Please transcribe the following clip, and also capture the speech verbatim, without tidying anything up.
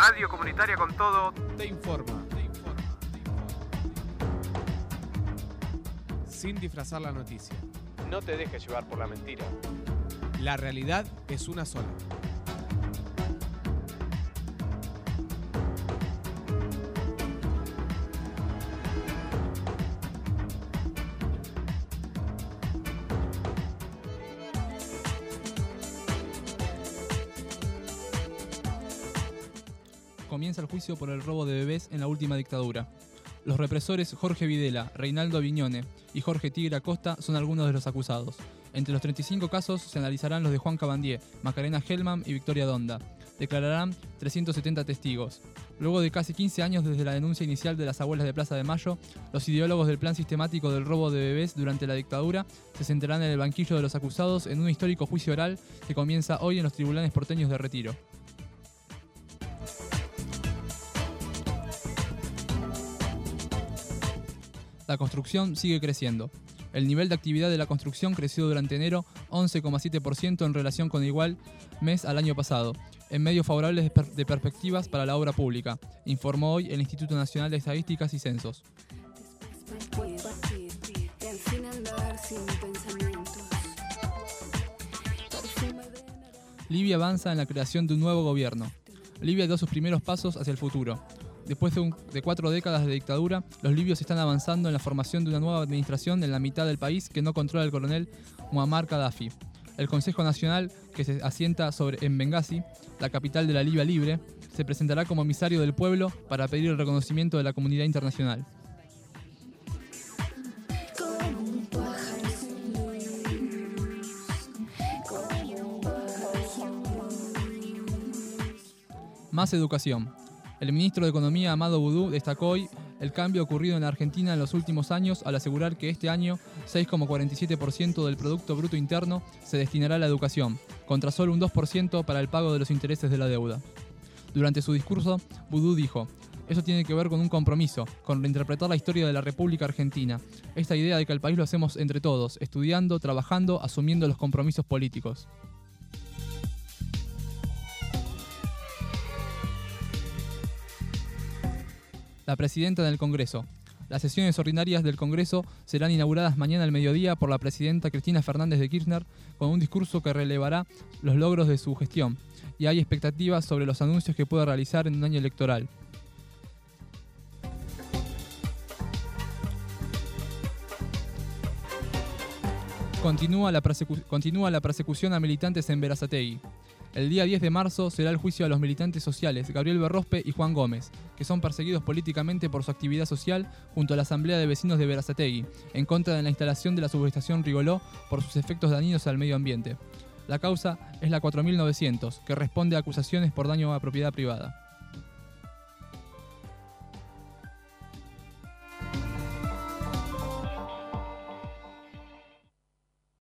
Radio comunitaria con todo te informa. Te informa. Sin disfrazar la noticia. No te dejes llevar por la mentira. La realidad es una sola. Comienza el juicio por el robo de bebés en la última dictadura. Los represores Jorge Videla, Reinaldo Aviñone y Jorge Tigre Acosta son algunos de los acusados. Entre los treinta y cinco casos se analizarán los de Juan Cabandier, Macarena Hellman y Victoria Donda. Declararán trescientos setenta testigos. Luego de casi quince años desde la denuncia inicial de las abuelas de Plaza de Mayo, los ideólogos del plan sistemático del robo de bebés durante la dictadura se sentarán en el banquillo de los acusados en un histórico juicio oral que comienza hoy en los tribunales porteños de Retiro. La construcción sigue creciendo. El nivel de actividad de la construcción creció durante enero once coma siete por ciento en relación con el igual mes al año pasado, en medios favorables de, per- de perspectivas para la obra pública, informó hoy el Instituto Nacional de Estadísticas y Censos. Libia avanza en la creación de un nuevo gobierno. Libia dio sus primeros pasos hacia el futuro. Después de, un, de cuatro décadas de dictadura, los libios están avanzando en la formación de una nueva administración en la mitad del país que no controla el coronel Muammar Gaddafi. El Consejo Nacional, que se asienta sobre, en Bengasi, la capital de la Libia libre, se presentará como emisario del pueblo para pedir el reconocimiento de la comunidad internacional. Más educación. El ministro de Economía, Amado Boudou, destacó hoy el cambio ocurrido en la Argentina en los últimos años al asegurar que este año seis coma cuarenta y siete por ciento del Producto Bruto Interno se destinará a la educación, contra solo un dos por ciento para el pago de los intereses de la deuda. Durante su discurso, Boudou dijo: "Eso tiene que ver con un compromiso, con reinterpretar la historia de la República Argentina, esta idea de que el país lo hacemos entre todos, estudiando, trabajando, asumiendo los compromisos políticos". La presidenta del Congreso. Las sesiones ordinarias del Congreso serán inauguradas mañana al mediodía por la presidenta Cristina Fernández de Kirchner con un discurso que relevará los logros de su gestión, y hay expectativas sobre los anuncios que pueda realizar en un año electoral. Continúa la, persecu- continúa la persecución a militantes en Berazategui. El día diez de marzo será el juicio a los militantes sociales Gabriel Berrospe y Juan Gómez, que son perseguidos políticamente por su actividad social junto a la Asamblea de Vecinos de Berazategui, en contra de la instalación de la subestación Rigoló por sus efectos dañinos al medio ambiente. La causa es la cuatro mil novecientos, que responde a acusaciones por daño a propiedad privada.